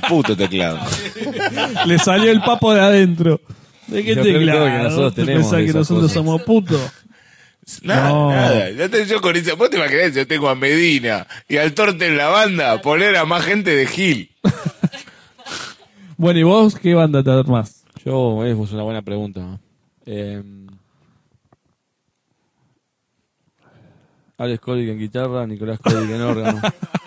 puto teclado. Le salió el papo de adentro. ¿De qué Yo creo teclado? que nosotros ¿Te tenemos pensás que esas nosotros cosas. somos putos? Nada, No. nada. Yo con eso, vos te imaginás, yo tengo a Medina y al Torte en la banda, poner a más gente de Gil. Bueno, ¿y vos qué banda te armás? Yo, es una buena pregunta. Alex Kodik en guitarra, Nicolás Kodik en órgano.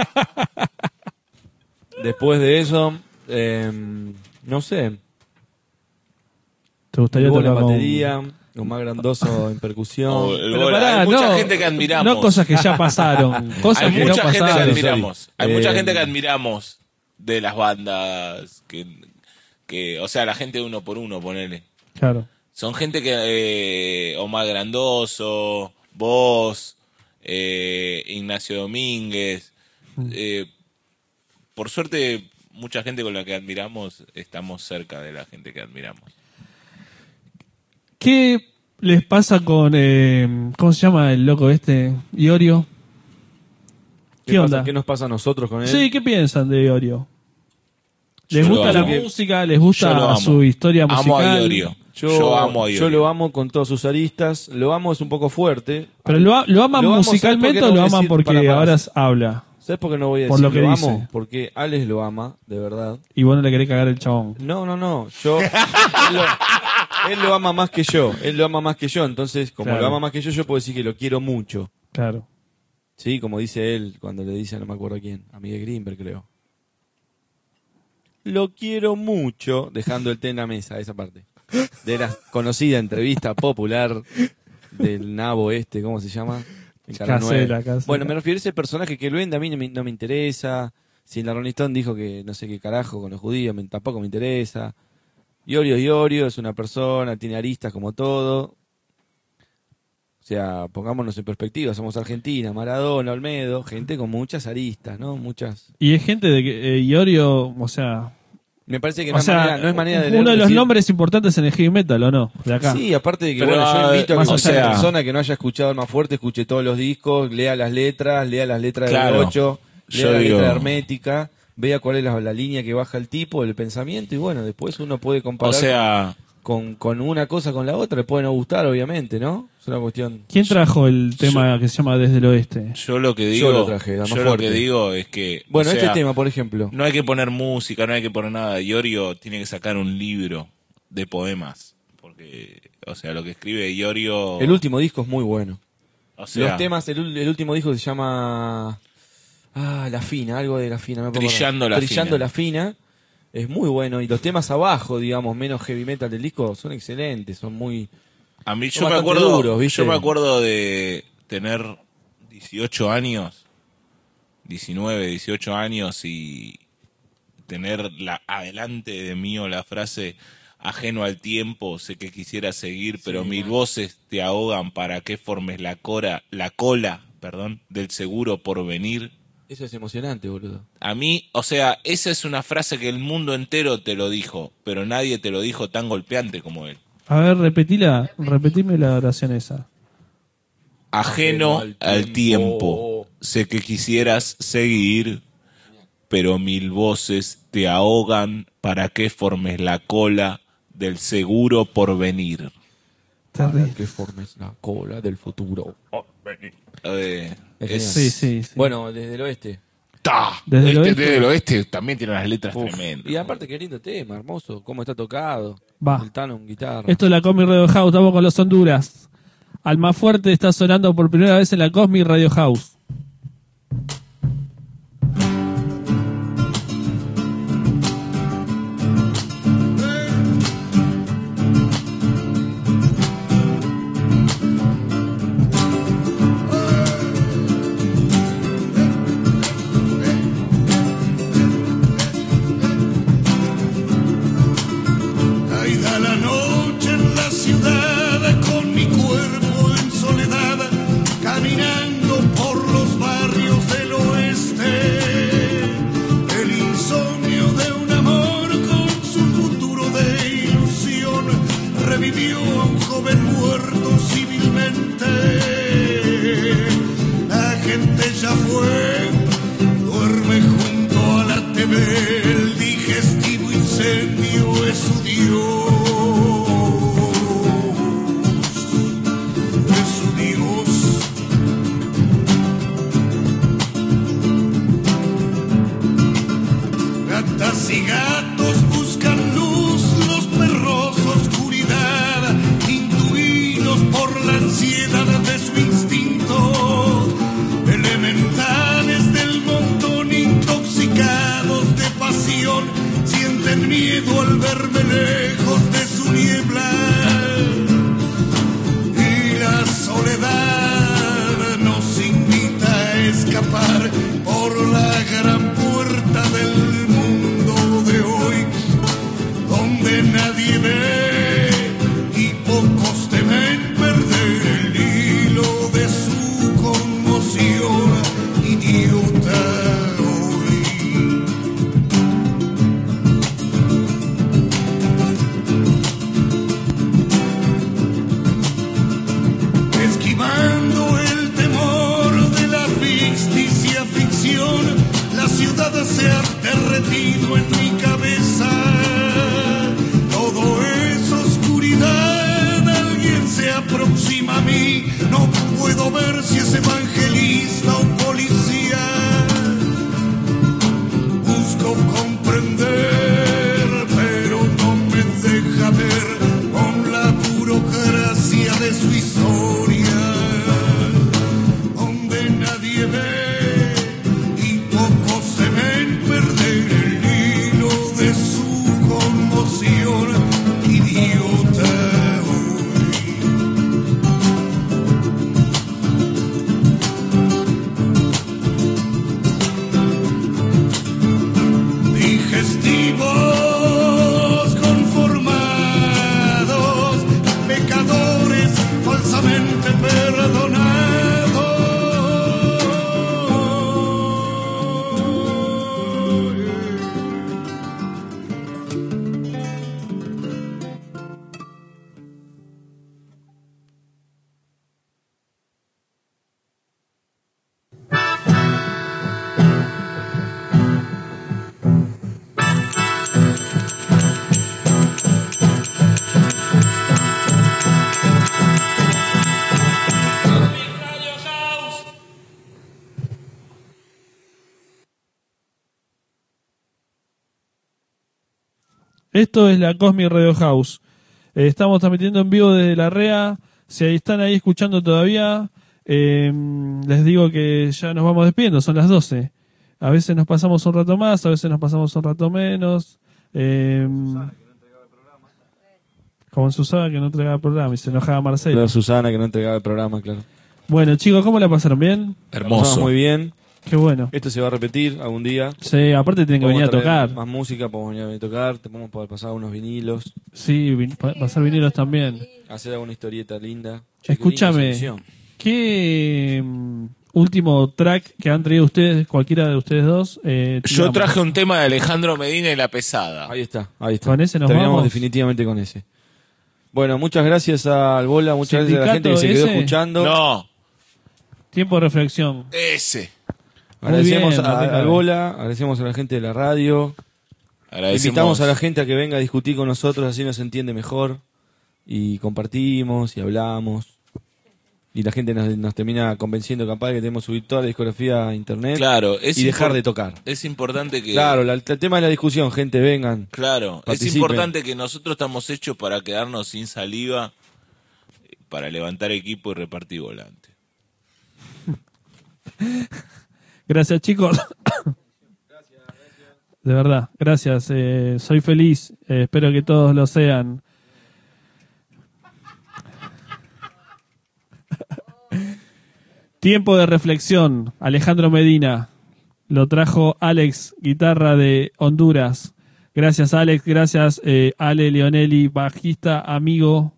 Después de eso, no sé, ¿Te gustaría Hugo en tocar con- batería, Omar Grandoso en percusión. O- Pero pará, hay mucha no, gente que admiramos. no cosas que ya pasaron, cosas Hay que no mucha gente que pasaron. admiramos. Hay mucha Eh, gente que admiramos de las bandas que, o sea, la gente uno por uno, ponele. Claro. Son gente que, Omar Grandoso, vos, Ignacio Domínguez, por suerte, mucha gente con la que admiramos, estamos cerca de la gente que admiramos. ¿Qué les pasa con, ¿cómo se llama el loco este? Iorio. ¿Qué pasa? onda? ¿Qué nos pasa a nosotros con él? Sí, ¿qué piensan de Iorio? ¿Les Yo gusta lo la amo. música? ¿Les Yo lo gusta amo. su historia Amo musical? a Iorio. Yo amo a Iorio. Yo lo amo con todos sus aristas. Lo amo es un poco fuerte. ¿Pero lo aman Lo amo, musicalmente ¿sabes por o qué lo no voy a aman decir? porque Para. ahora habla? ¿Sabes por qué no voy a Por decir lo que lo dice. amo? Porque Alex lo ama, de verdad. Y vos no le querés cagar el chabón. No. Yo, él lo ama más que yo. Él lo ama más que yo. Entonces, como Claro. lo ama más que yo puedo decir que lo quiero mucho. Claro. Sí, como dice él cuando le dice, no me acuerdo a quién, a Miguel Grimberg, creo. Lo quiero mucho, dejando el té en la mesa, esa parte. De la conocida entrevista popular del nabo este, ¿cómo se llama? En Canal 9. Casera. Bueno, me refiero a ese personaje que él vende, a mí no me interesa. Si en la Rolling Stone dijo que no sé qué carajo con los judíos, tampoco me interesa. Iorio es una persona, tiene aristas como todo. O sea, pongámonos en perspectiva, somos Argentina, Maradona, Olmedo, gente con muchas aristas, ¿no? Muchas. Y es gente de que Iorio, o sea... Me parece que O sea, no es manera de uno de leer, los decir- nombres importantes en el heavy metal, ¿o no? De acá. Sí, aparte de que Pero, bueno, yo invito a que más o cualquier sea- persona que no haya escuchado Alma Fuerte escuche todos los discos, lea las letras Claro. del 8, lea Yo la digo- letra hermética, vea cuál es la línea que baja el tipo, el pensamiento, y bueno, después uno puede comparar O sea, con una cosa con la otra, le puede no gustar, obviamente, ¿no? Es una cuestión. ¿Quién trajo el tema que se llama Desde el Oeste? yo lo que digo, Yo lo traje, Dama yo lo Fuerte. que digo es que, Bueno, o sea, este tema, por ejemplo. no hay que poner música, no hay que poner nada. Iorio tiene que sacar un libro de poemas, porque, o sea, lo que escribe Iorio, El último disco es muy bueno. o sea, Los temas, el último disco se llama La Fina, algo de La Fina. No me puedo Trillando acordar. la Trillando Fina. la Fina. Es muy bueno. Y los temas abajo, digamos, menos heavy metal del disco, son excelentes. Son muy... a mí son bastante duros, ¿viste? yo me acuerdo de tener 18 años, 19, 18 años y tener adelante de mí o la frase ajeno al tiempo, sé que quisiera seguir, pero mil voces te ahogan para que formes la cola, del seguro por venir. Eso es emocionante, boludo. A mí, o sea, esa es una frase que el mundo entero te lo dijo, pero nadie te lo dijo tan golpeante como él. A ver, repetime la oración esa. Ajeno al tiempo, sé que quisieras seguir, pero mil voces te ahogan para que formes la cola del seguro por venir. Terrible. Que formes la cola del futuro. Es, Sí. Bueno, desde el oeste. Desde el oeste. Desde el oeste también tiene unas letras Uf. tremendas. Y aparte, qué lindo tema, hermoso. Cómo está tocado. Va. El Tano en guitarra. Esto es la Cosmic Radio House, estamos con los Honduras. Alma Fuerte está sonando por primera vez en la Cosmic Radio House. Ahí da la noche en la ciudad con mi cuerpo en soledad, caminando por Ratas y gatos buscan luz, los perros oscuridad, intuidos por la ansiedad de su instinto. Elementales del montón intoxicados de pasión, sienten miedo al verme lejos de su niebla. Y la soledad nos invita a escapar por la gran puerta del mundo de hoy, donde nadie ve y pocos temen perder el hilo de su conmoción idiota hoy. Esquivando el temor de la ficticia ficción, la ciudad se ha derretido en mi cabeza. Todo es oscuridad, alguien se aproxima a mí. No puedo ver si es evangelista o policía. Busco comprender, pero no me deja ver con la burocracia de su historia, donde nadie ve y pocos temen perder el hilo de su conmoción idiota hoy. Digestivos conformados, pecadores falsamente Esto es la Cosmic Radio House. Estamos transmitiendo en vivo desde la REA. Si están ahí escuchando todavía, les digo que ya nos vamos despidiendo. Son las 12. A veces nos pasamos un rato más, a veces nos pasamos un rato menos. Como en Susana que no entregaba el programa y se enojaba Marcelo. Claro, Susana que no entregaba el programa, claro. Bueno, chicos, ¿cómo la pasaron? ¿Bien? Hermoso. Muy bien. Qué bueno. Esto se va a repetir algún día. Sí, aparte tienen que venir a Podemos traer tocar. más música, podemos venir a tocar, te podemos poder pasar unos vinilos, Sí, pasar vinilos también. hacer alguna historieta linda. Che, qué Escúchame, linda sección. ¿qué último track que han traído ustedes, cualquiera de ustedes dos? Yo tiramos? traje un tema de Alejandro Medina y La Pesada. Ahí está, ahí está. ¿Con ese nos Terminamos vamos? definitivamente con ese. Bueno, muchas gracias al Bola, muchas gracias a la gente que se Sindicato quedó ese. escuchando. No, Tiempo de reflexión. ese. Agradecemos Muy bien, al Bola, agradecemos a la gente de la radio. Invitamos a la gente a que venga a discutir con nosotros, así nos entiende mejor. Y compartimos y hablamos. Y la gente nos termina convenciendo capaz de que tenemos que subir toda la discografía a internet. Claro, y dejar de tocar. Es importante que... Claro, el tema de la discusión, gente, vengan. Claro, es Participen. importante que nosotros estamos hechos para quedarnos sin saliva, para levantar equipo y repartir volante. Gracias, chicos. De verdad, gracias. Soy feliz. Espero que todos lo sean. Tiempo de reflexión. Alejandro Medina. Lo trajo Alex, guitarra de Honduras. Gracias, Alex. Gracias, Ale Leonelli, bajista, amigo.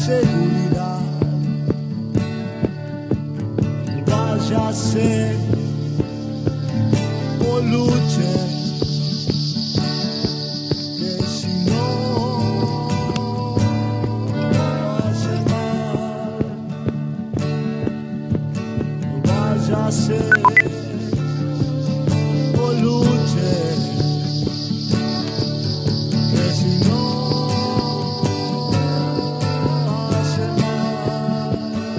seguridad. Váyase o luche, que si no hace mal. Váyase o luche, que si no hace mal.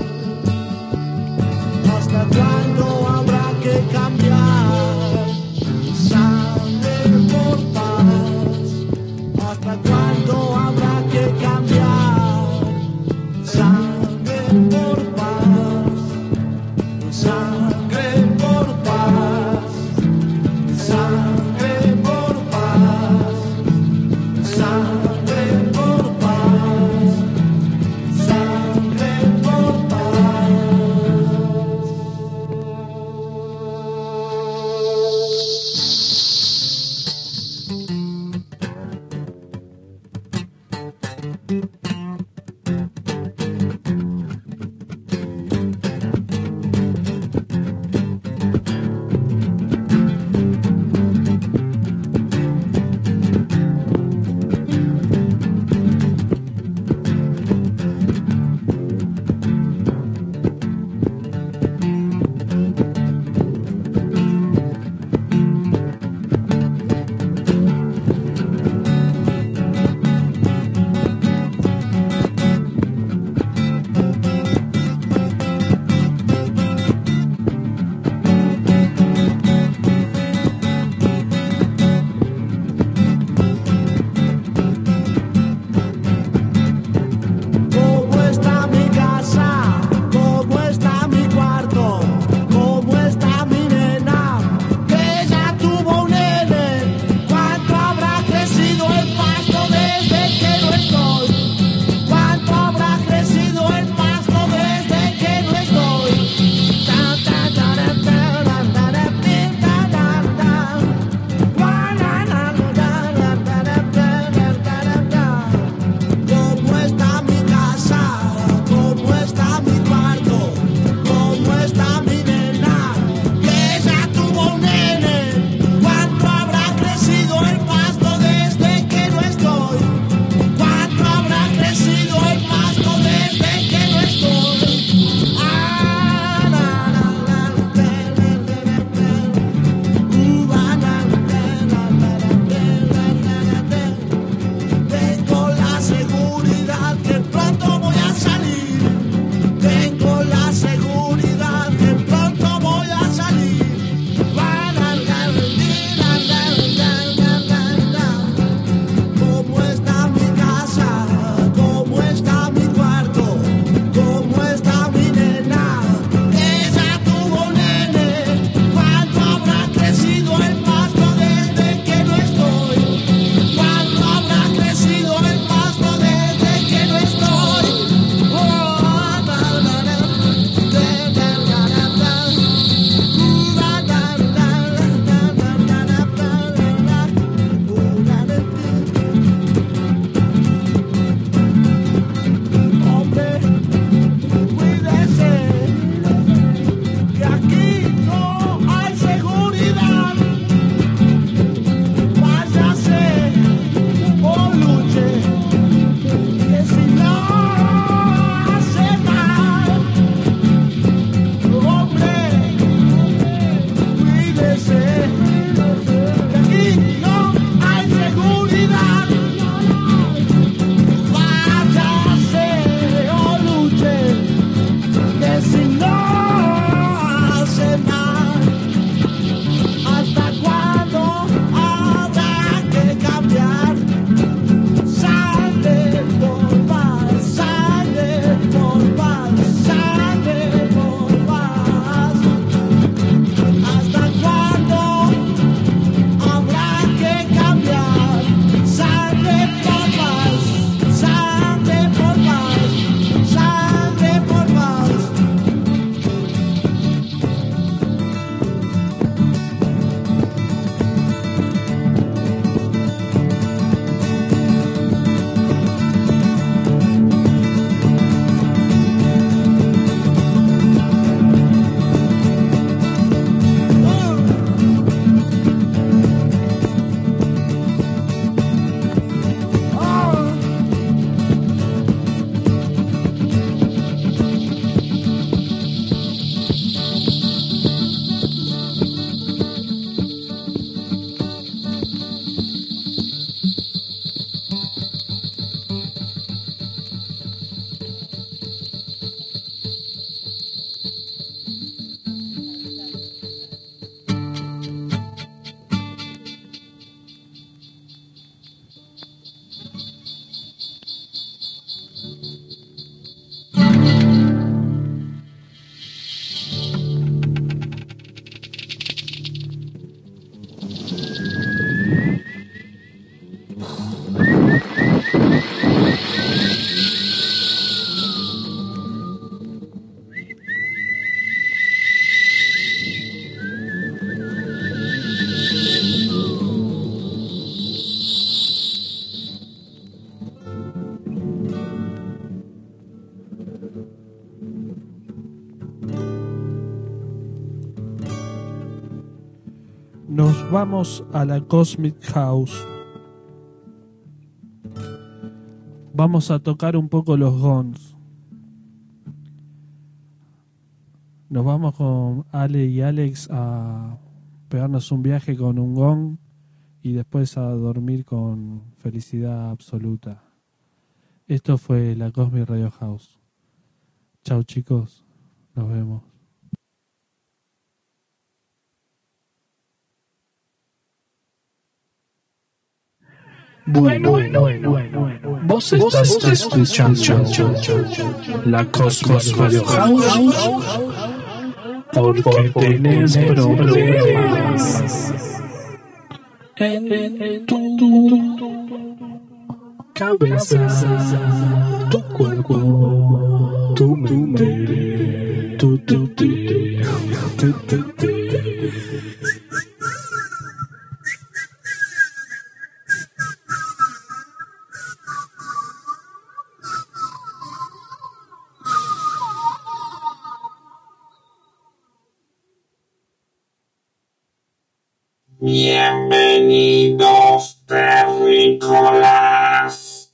¿Hasta cuándo habrá que cambiar sangre por paz? ¿Hasta cuándo habrá que cambiar sangre por paz? Sangre por paz, sangre por paz, sangre por paz, sangre por paz. nos vamos a la Cosmic House. Vamos a tocar un poco los gongs. Nos vamos con Ale y Alex a pegarnos un viaje con un gong y después a dormir con felicidad absoluta. Esto fue la Cosmic Radio House. Chau chicos, nos vemos. Bueno. Vos estás escuchando la Cosmic Radio House porque tenés problemas en tu cabeza, tu cuerpo, tu mente, tu. Bienvenidos, terrícolas.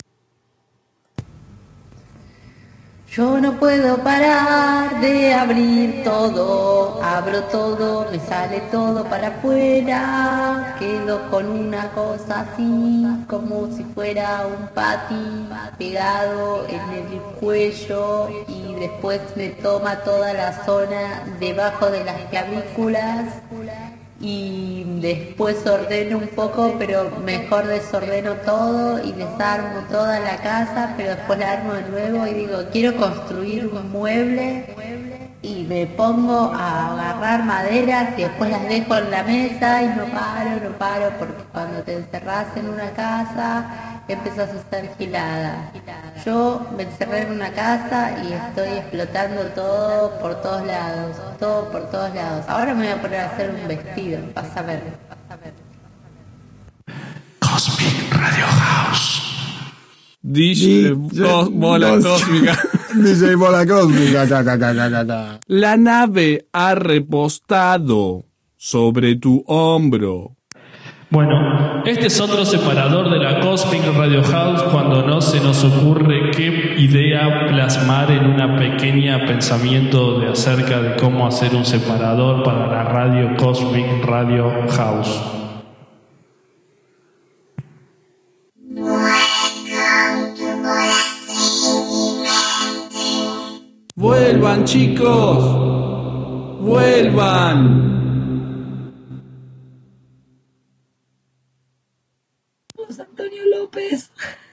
Yo no puedo parar de abrir todo, abro todo, me sale todo para afuera, quedo con una cosa así, como si fuera un pati pegado en el cuello y después me toma toda la zona debajo de las clavículas. Y después ordeno un poco, pero mejor desordeno todo y desarmo toda la casa, pero después la armo de nuevo y digo, quiero construir un mueble y me pongo a agarrar maderas y después las dejo en la mesa y no paro, porque cuando te encerrás en una casa empezás a estar gilada. Yo me encerré en una casa y estoy explotando todo por todos lados. Ahora me voy a poner a hacer un vestido, vas a ver. Cosmic Radio House. DJ Bola Cósmica. DJ Bola Cósmica. La nave ha repostado sobre tu hombro. Bueno, este es otro separador de la Cosmic Radio House cuando no se nos ocurre qué idea plasmar en una pequeña pensamiento de acerca de cómo hacer un separador para la radio Cosmic Radio House. ¡Vuelvan, chicos! ¡Vuelvan! Antonio López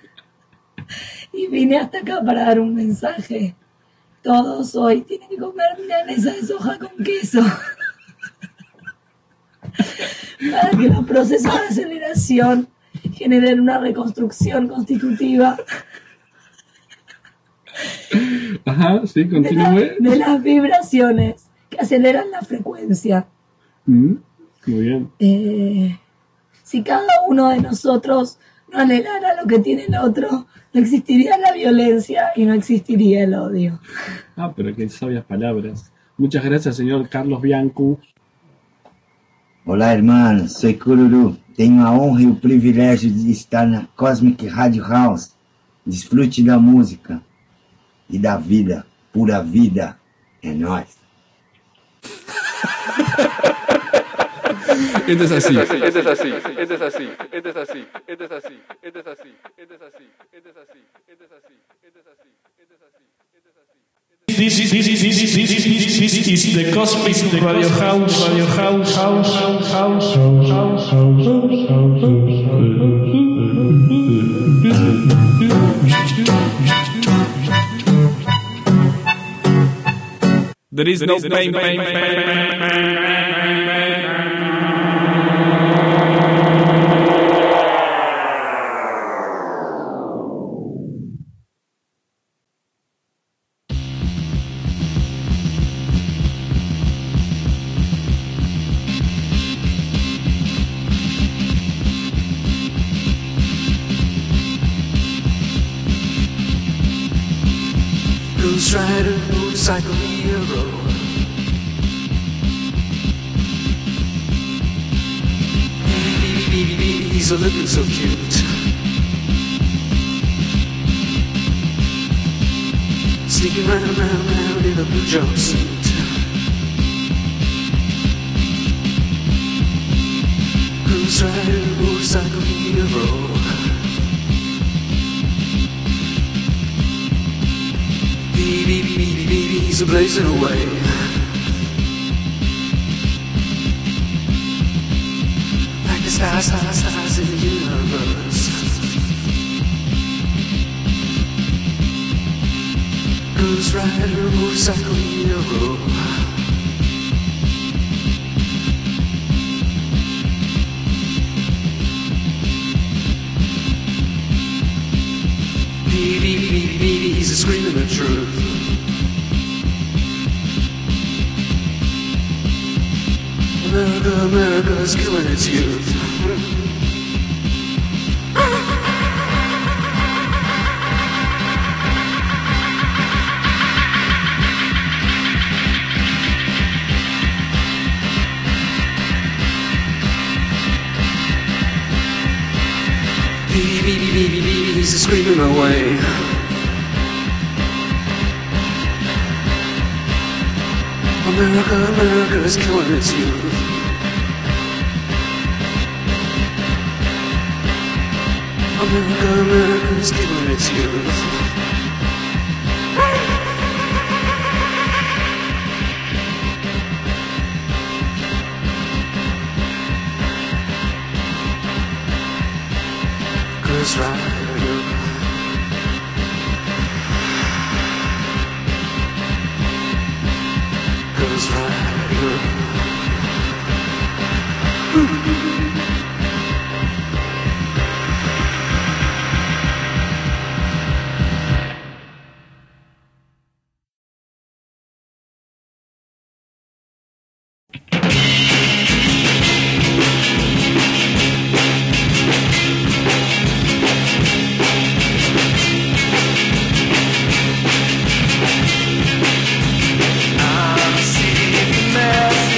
y vine hasta acá para dar un mensaje. Todos hoy tienen que comer milanesa de soja con queso para que los procesos de aceleración generen una reconstrucción constitutiva. Ajá, sí, continúe. De las vibraciones que aceleran la frecuencia. Muy bien. Si cada uno de nosotros no anhelara lo que tiene el otro, no existiría la violencia y no existiría el odio. Ah, pero qué sabias palabras. Muchas gracias, señor Carlos Bianco. Olá, hermano. Soy Cururu. Tenho a honra e o privilégio de estar na Cosmic Radio House. Desfrute da música e da vida. Pura vida. É nóis. Esto es así. This is the Cosmic Radio House. There is no pain. Ghost Rider, motorcycle hero. He's a looking so cute. Sneaking round in a blue jumpsuit. Cruise rider, motorcycle hero. Baby, he's a blazing away. Like the stars in the universe. Cruise rider, motorcycle hero. Baby, he's a screaming the truth. America's killing its youth. Baby, he's a screaming away. America is killing its youth. America is killing its youth. Cruise rider. Cruise rider. I'm seeing mess.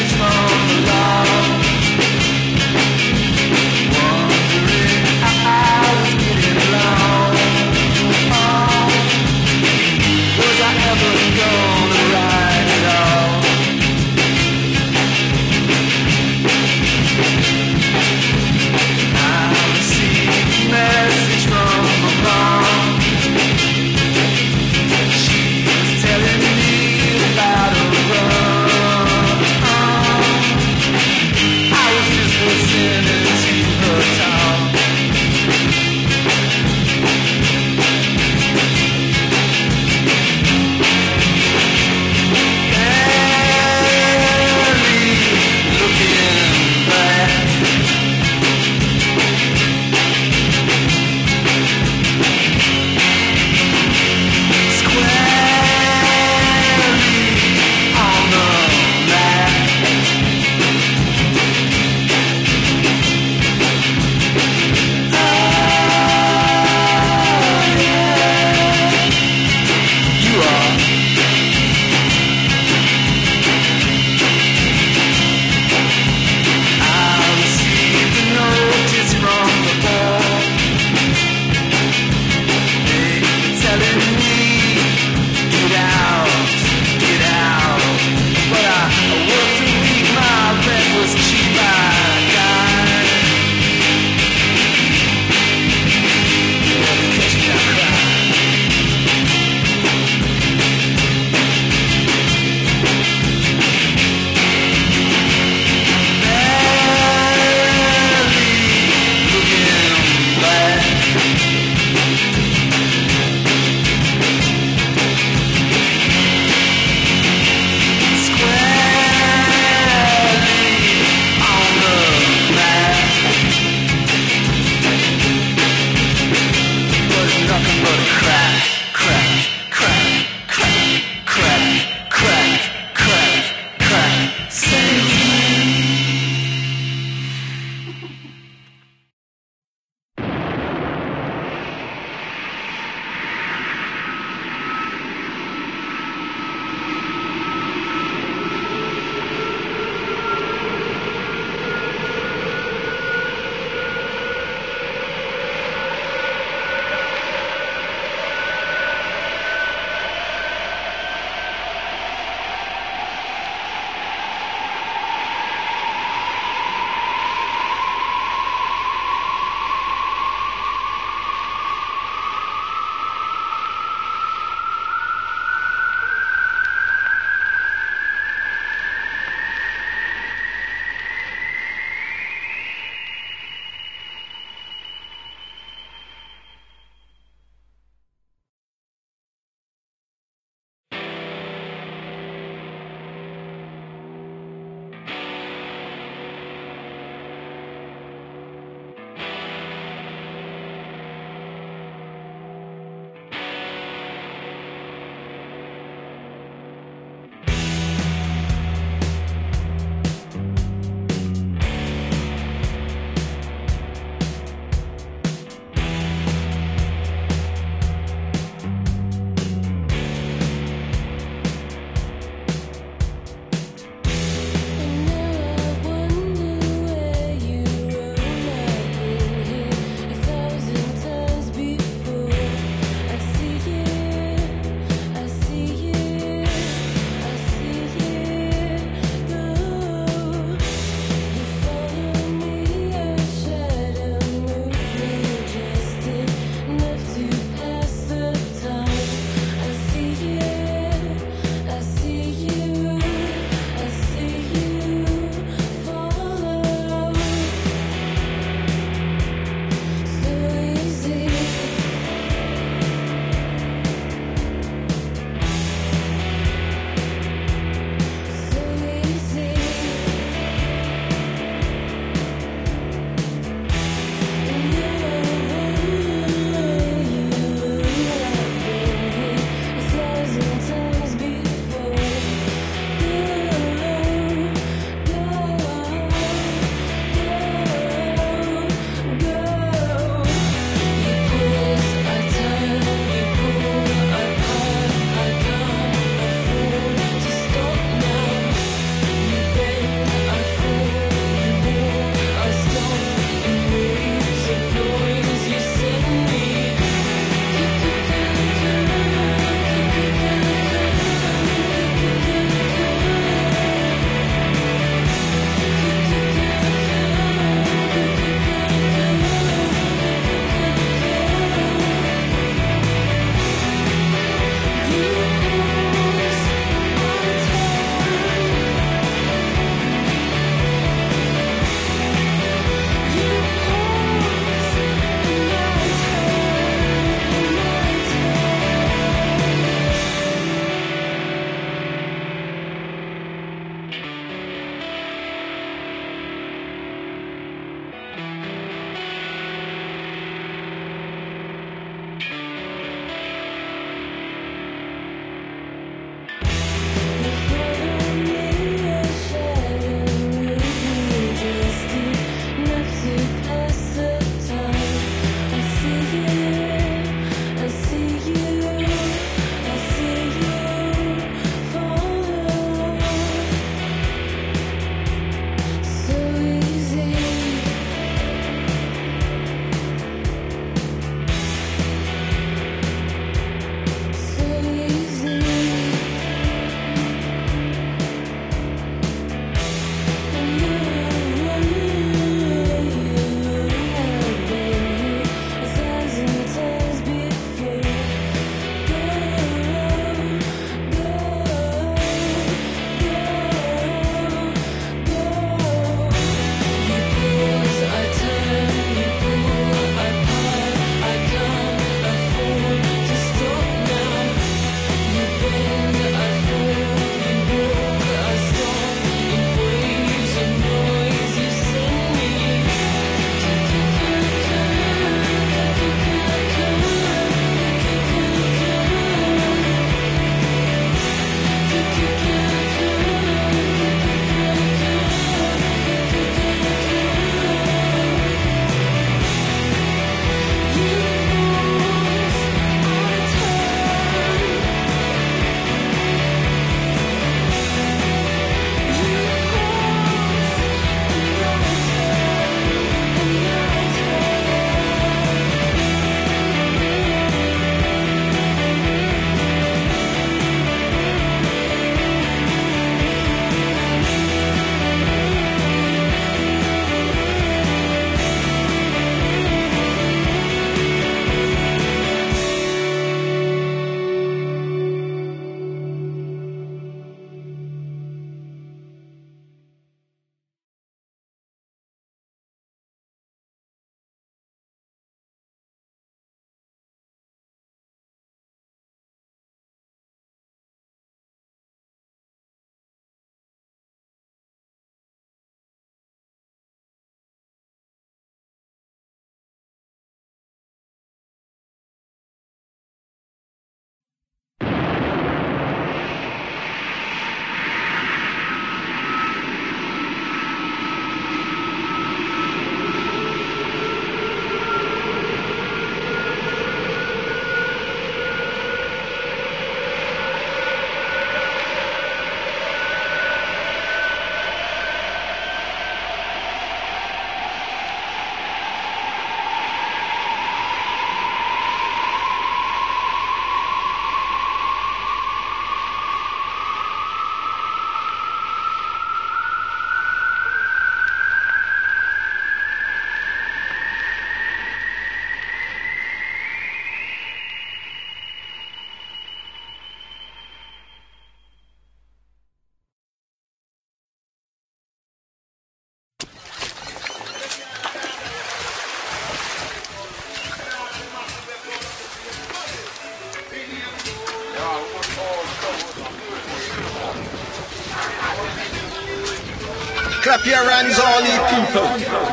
Clap your hands, all ye people.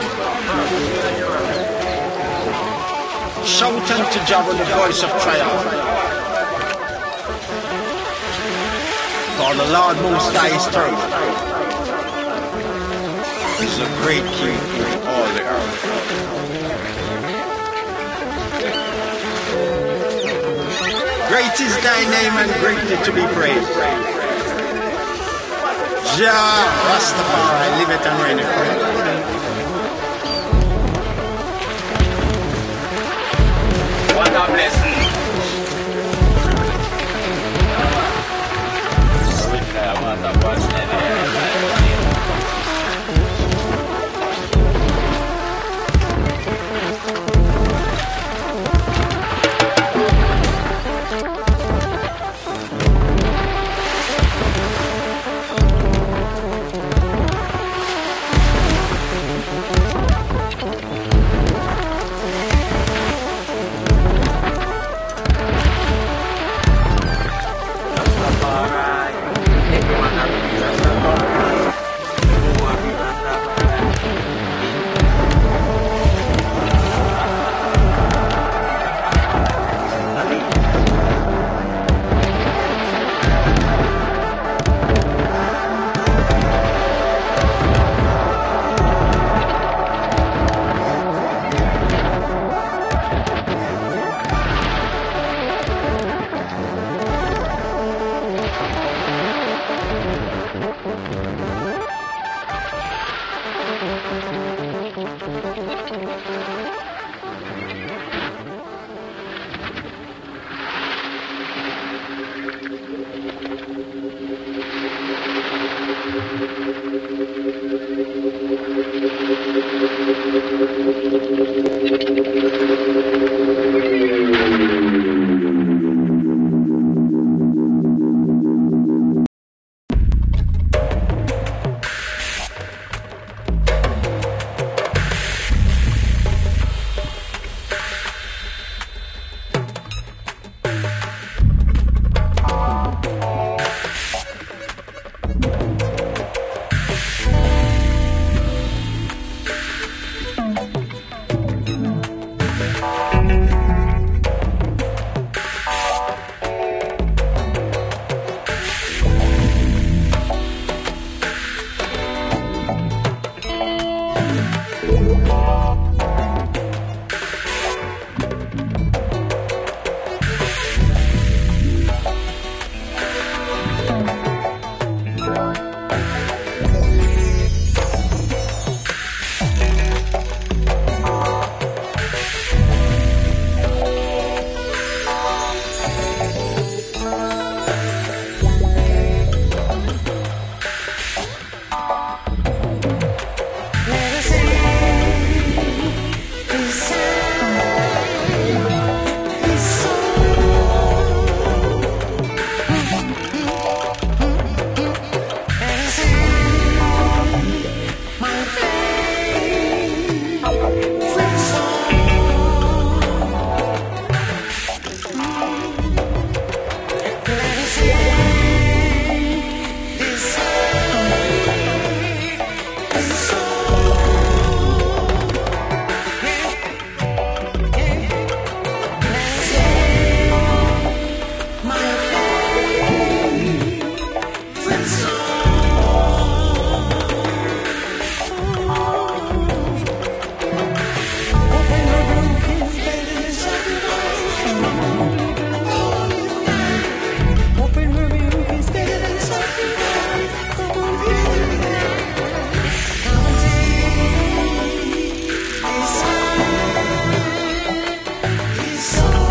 Shout unto Jah with the voice of triumph. For the Lord Most High is terrible. He's a great King in all the earth. Great is thy name and greatly to be praised. Jah Rastafari liveth and reigneth. What a blessing.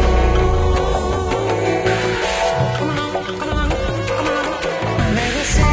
Legacy.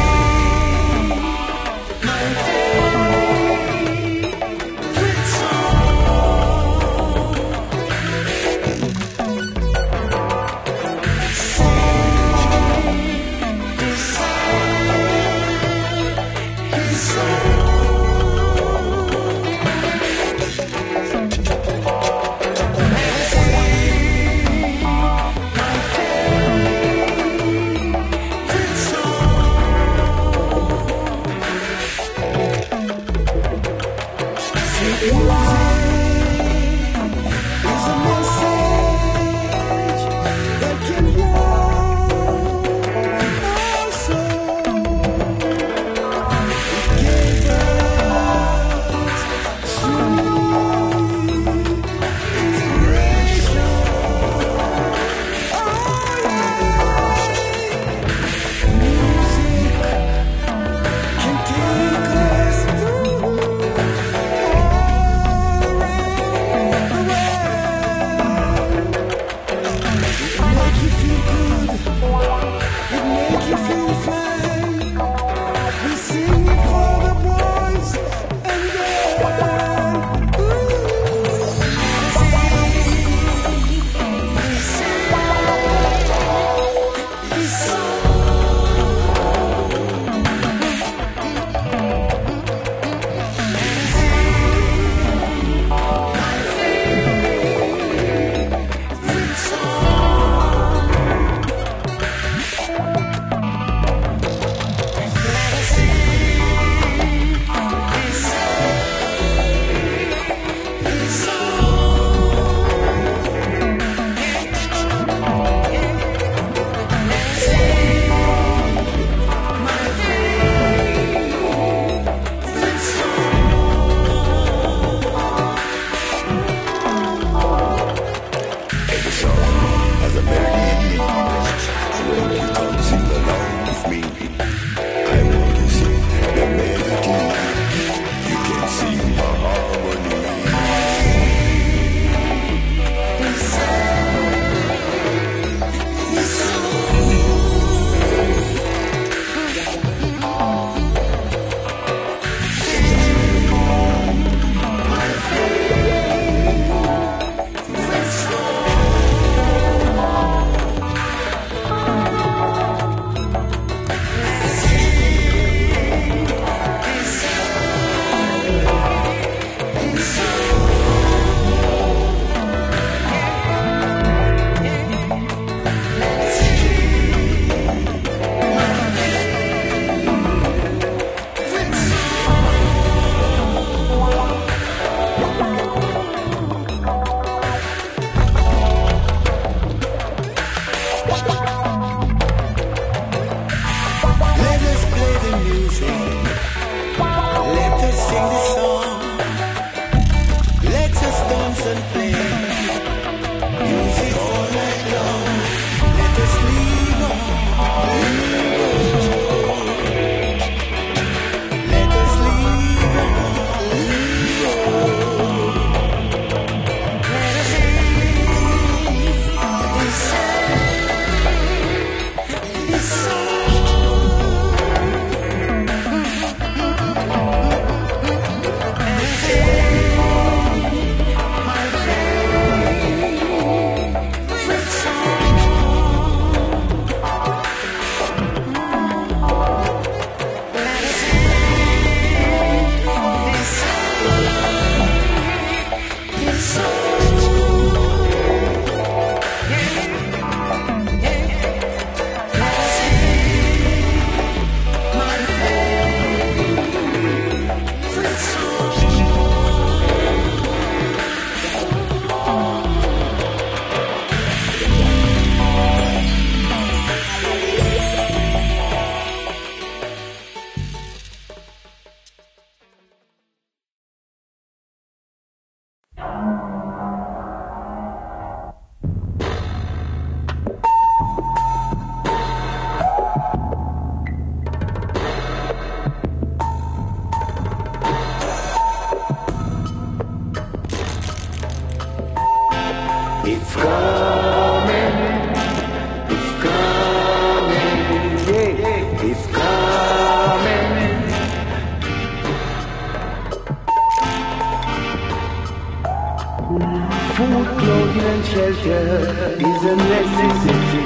Food, clothing and shelter is a necessity.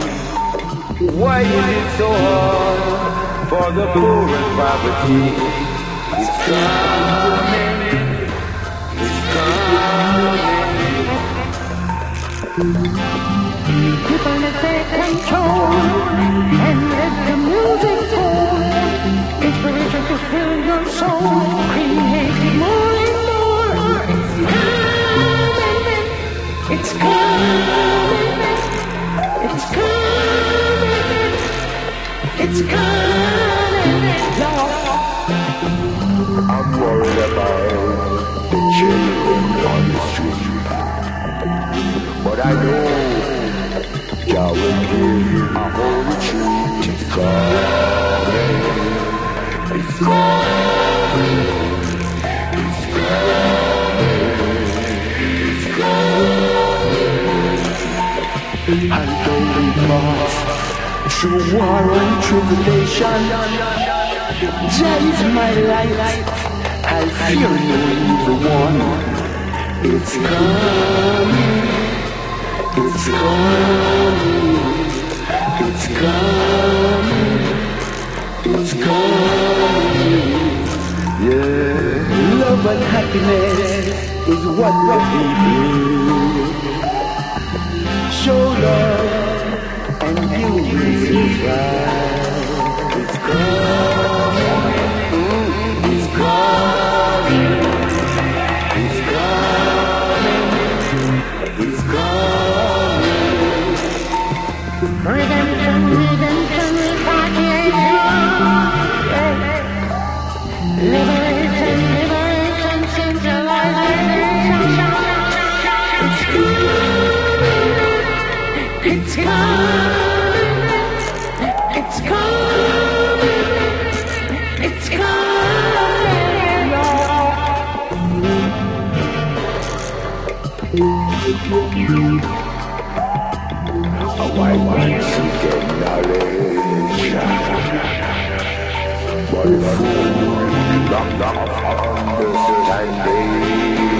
Why is it so hard for the poor and poverty? It's coming, it's coming. People let take control and let the music fall. Inspiration to fill your soul, create more and more. It's coming, it's coming, it's coming, Lord. I'm worried about the children on the street, but I know Jah will give a holy treat. It's coming, it's coming, it's coming, it's coming. And though we pass through war and tribulation, Jah is my light, I fear no evil one. It's coming, it's coming, It's coming, it's coming. Yeah, love and happiness is what the people show love and you will survive. It's coming, it's coming, it's coming, it's coming. Redemption, redemption, repatriation. Liberation, liberation, centralization. It's coming, it's coming, it's coming, Lord. Why once you get knowledge, but the fool long of understanding.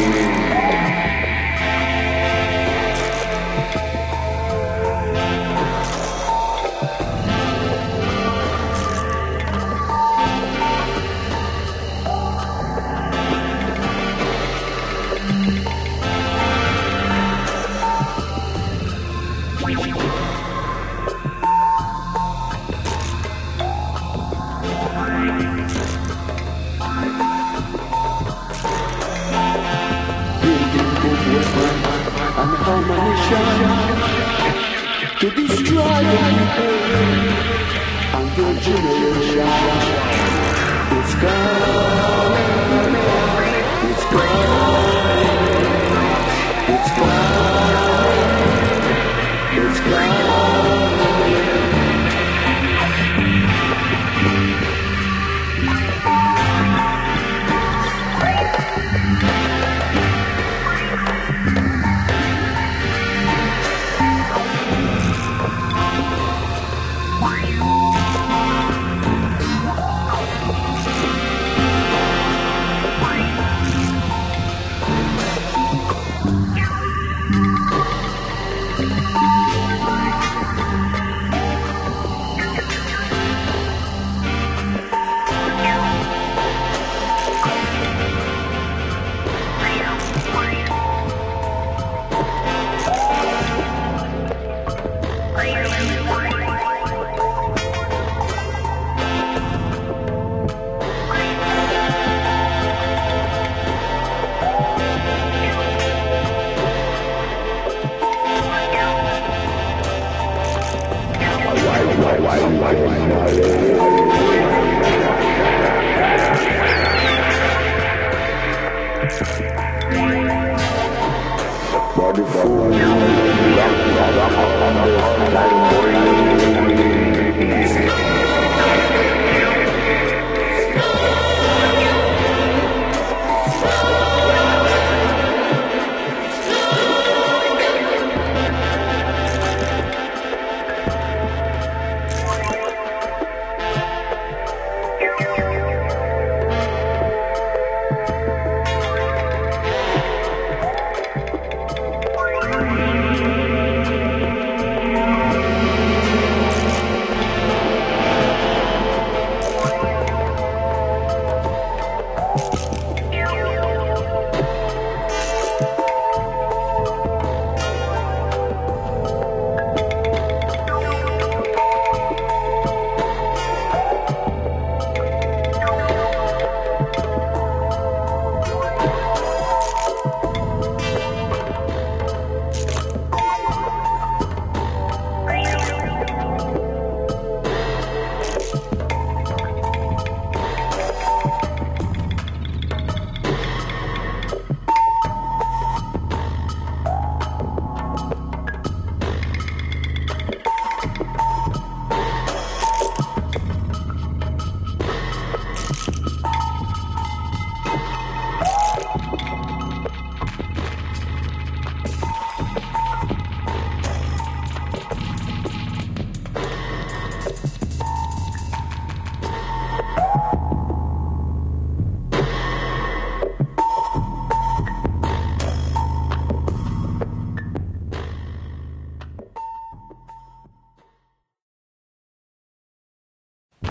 To destroy the people and your generation. It's coming, it's coming, it's coming, it's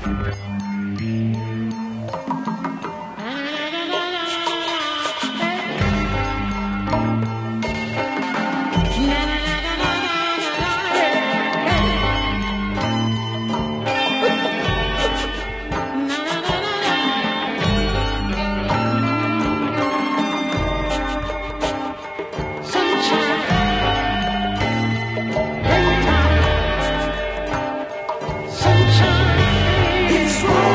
It's wrong.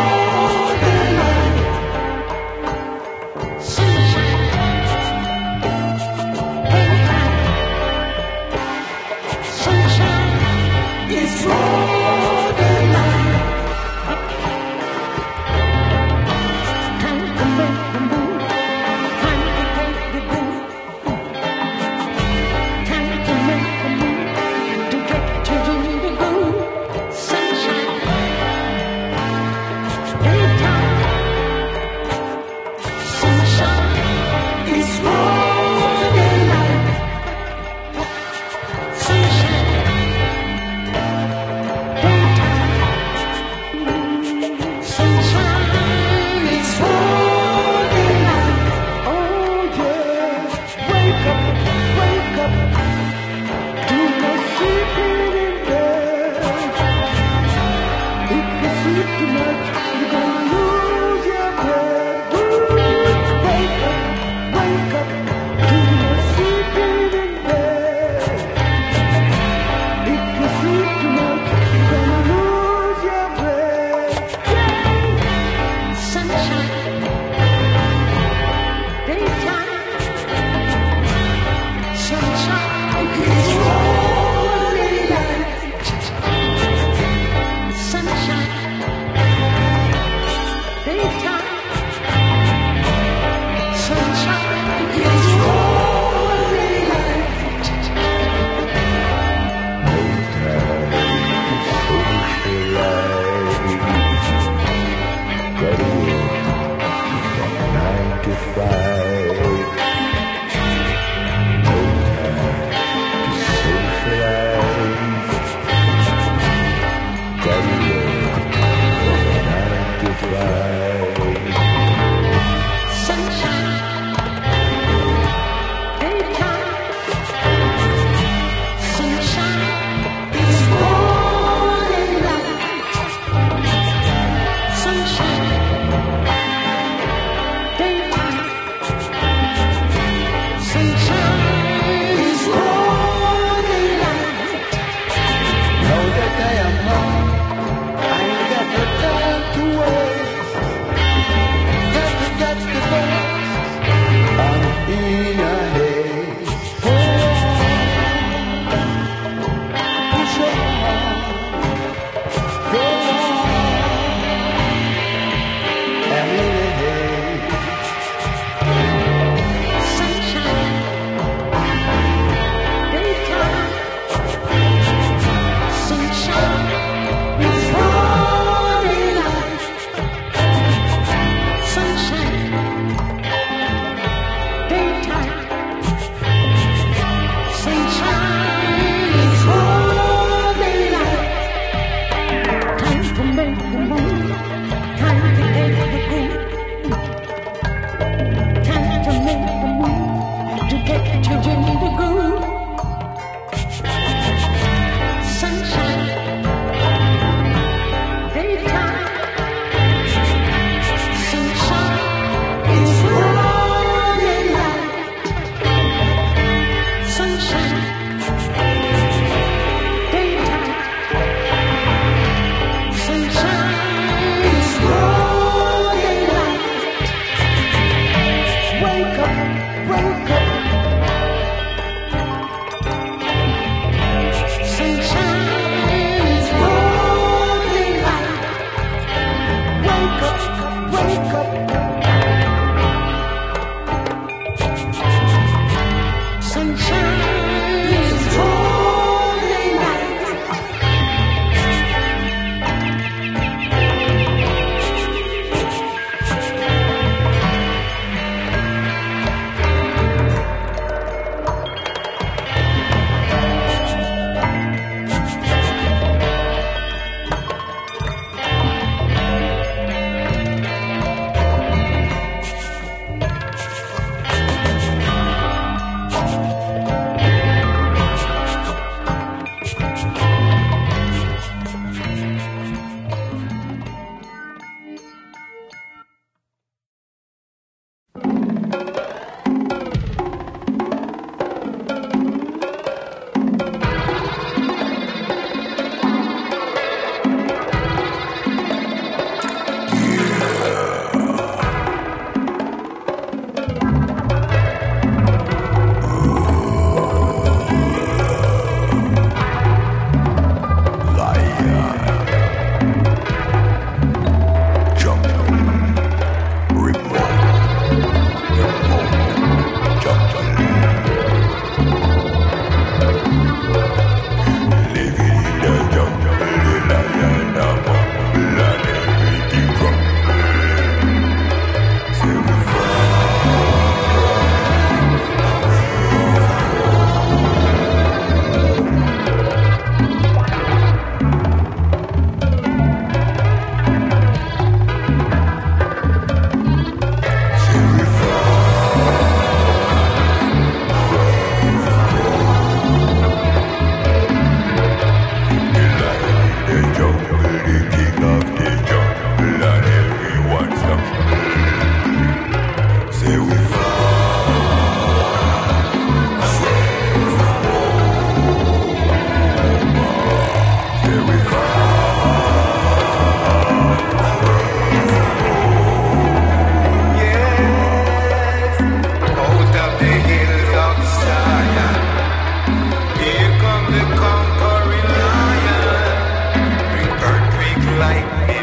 lightning,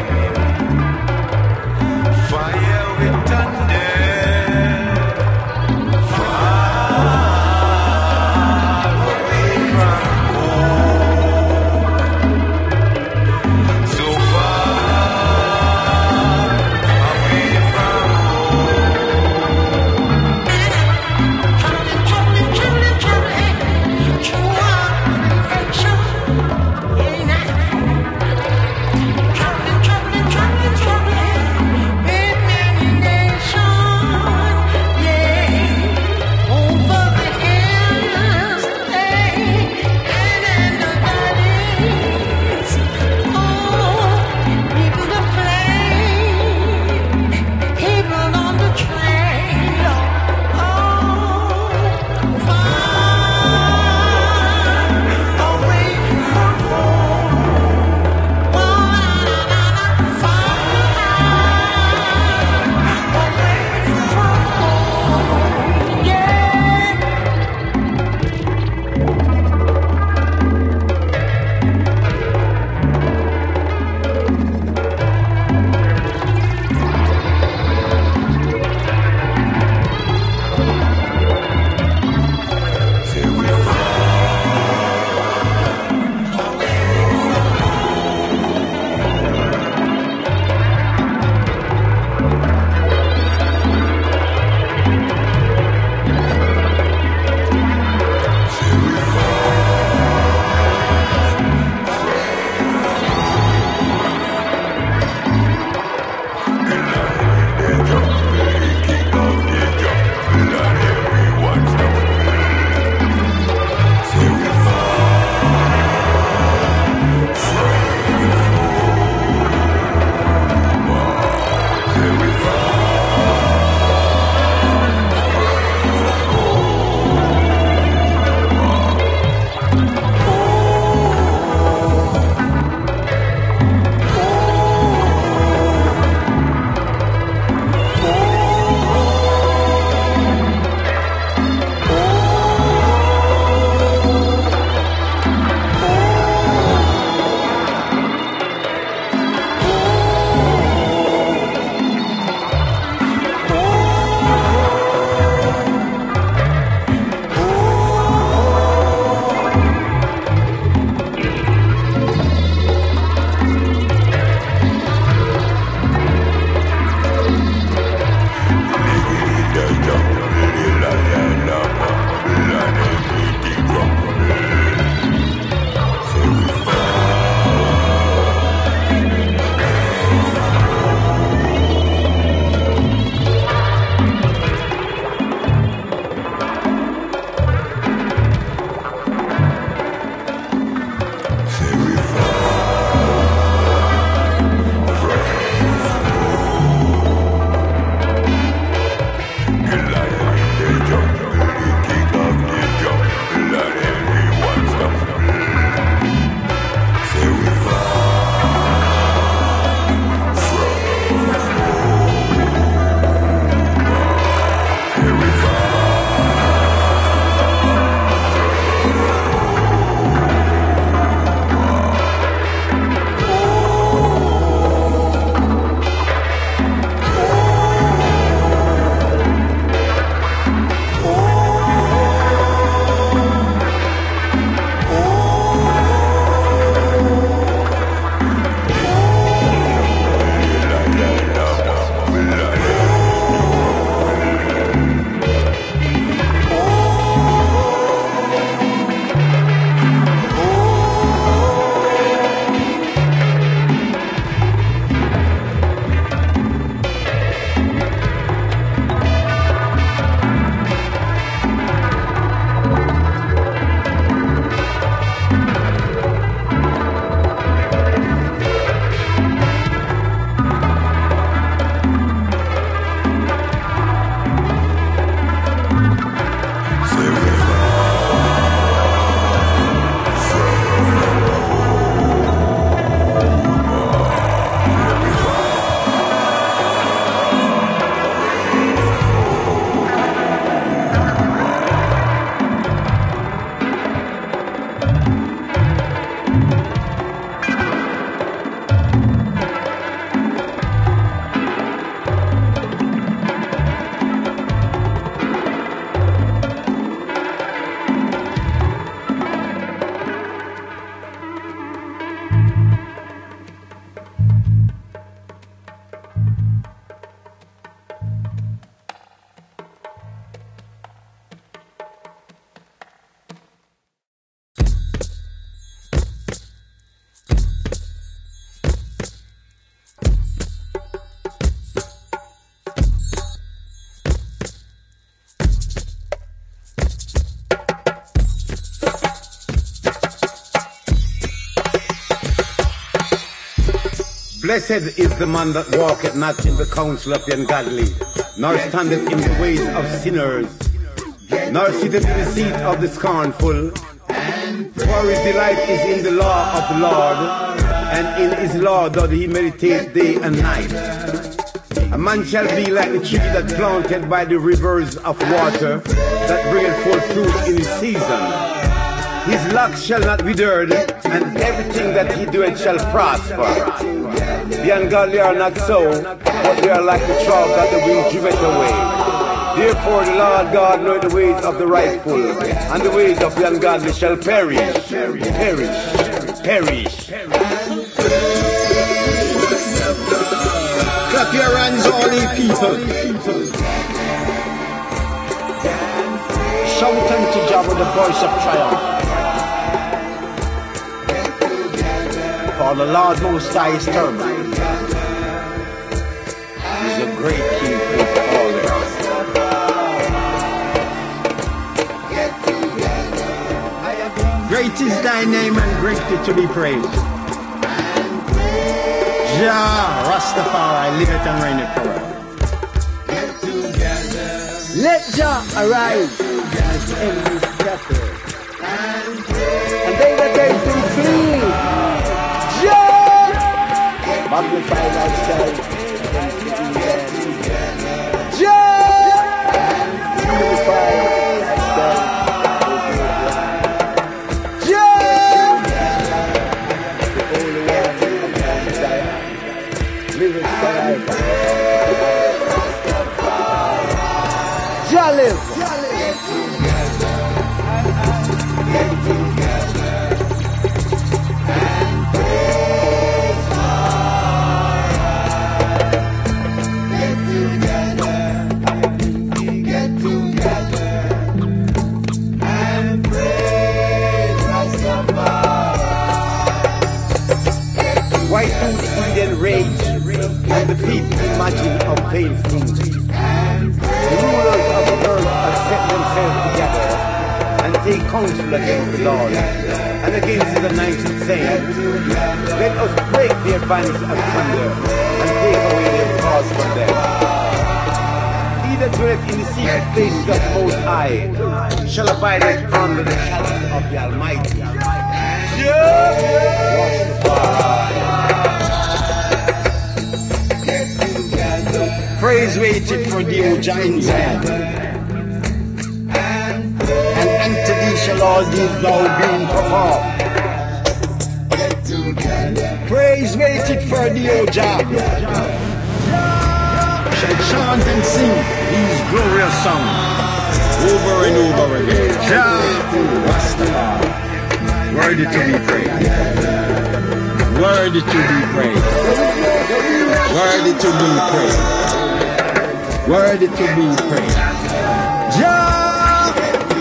fire with thunder, far away from home, so far away from home. Blessed is the man that walketh not in the counsel of the ungodly, nor standeth in the ways of sinners, nor sitteth in the seat of the scornful. For his delight is in the law of the Lord, and in his law doth he meditate day and night. A man shall be like the tree that planted by the rivers of water, that bringeth forth fruit in his season. His locks shall not wither, and everything that he doeth shall prosper. The ungodly are not so, but they are like the trough that the wind driveth away. Therefore the Lord God knoweth the ways of the rightful, and the ways of the ungodly shall perish. Perish. Clap your hands, all ye people. Shout unto Jah with the voice of triumph. For the Lord Most High is terrible. He's a great King over all the earth. Great is thy name and greatly to be praised. Jah Rastafari liveth and reigneth forever. Let Jah arise and end his scattered, and they that they do flee. Jah magnify thyself against the evil. Jah magnify thyself. Jah live. Why do the Indian rage and the people imagine of vain things? The rulers of the earth have set themselves together and take counsel against the Lord and against his anointed, saying, let us break their bands asunder and take away their cause from them. He that dwelleth in the secret places of the Most High shall abide under the shadow of the Almighty. Praise waited for thee, O Jah in Zion, and unto thee shall all these thou being performed. Praise waited for thee, O Jah, shall chant and sing these glorious songs over and over again. Jah Rastafari, worthy to be praised, worthy to be praised, worthy to be praised. Worthy to be praised. Jah!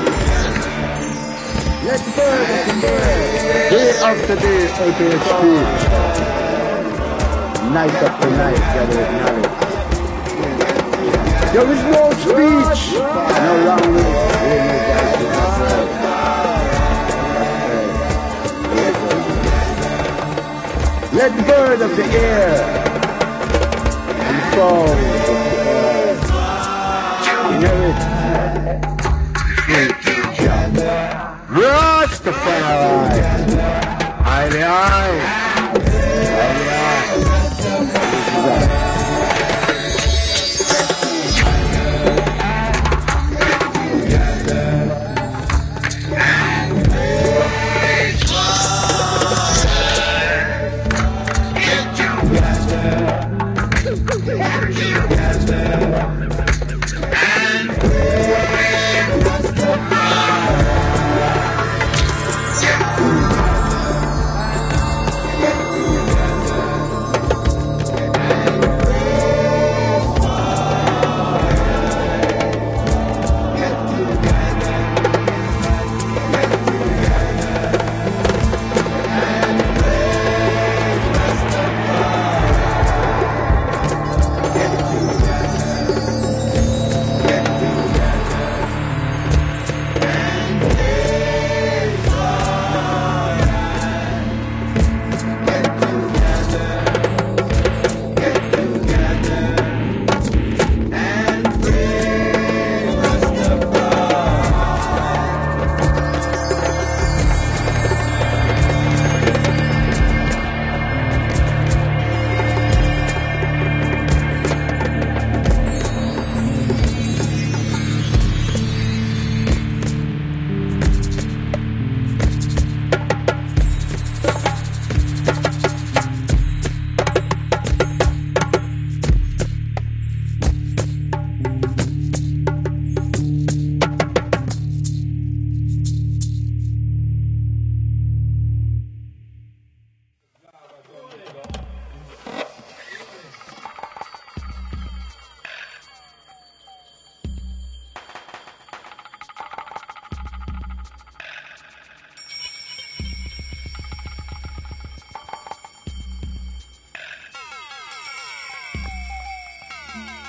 Let burn, day after day, OPHP. Night after night, gather knowledge. There is no speech, no language, let the bird of the air and song inherit Rastafari. Aye, aye.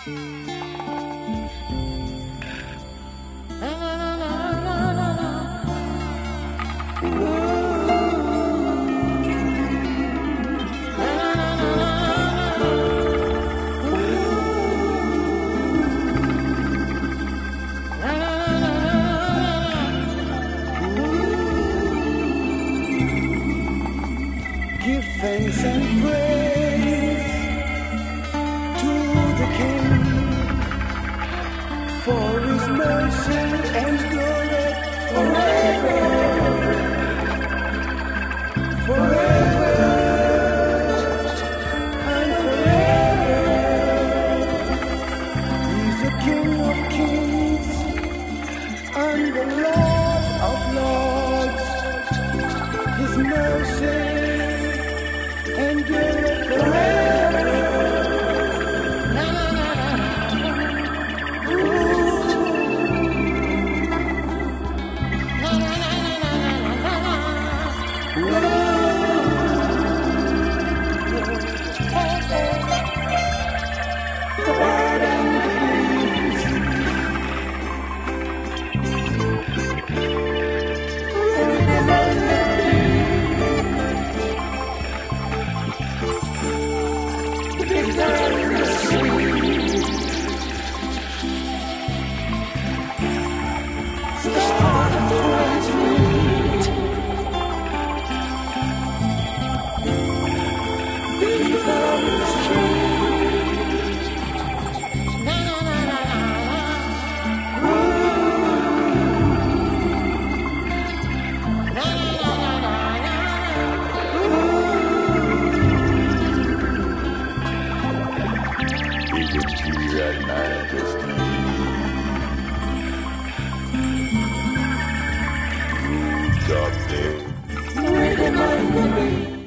Give thanks and praise to the King for His mercy and glory forever, forever and forever. He's the King of kings and the Lord of lords. His mercy and you're forever. Rhythm on the beat.